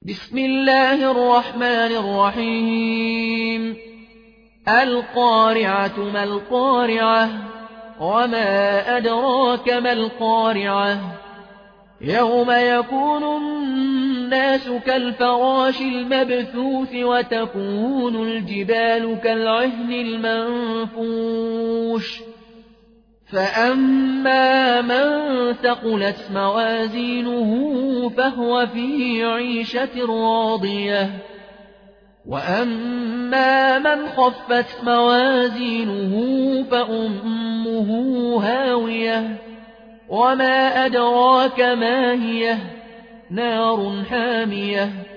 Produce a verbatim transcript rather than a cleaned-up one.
بسم الله الرحمن الرحيم القارعة ما القارعة وما أدراك ما القارعة يوم يكون الناس كالفراش المبثوث وتكون الجبال كالعهن المنفوش فأما من ثقلت موازينه فهو في عيشة راضية وأما من خفت موازينه فأمه هاوية وما أدراك ما هي نار حامية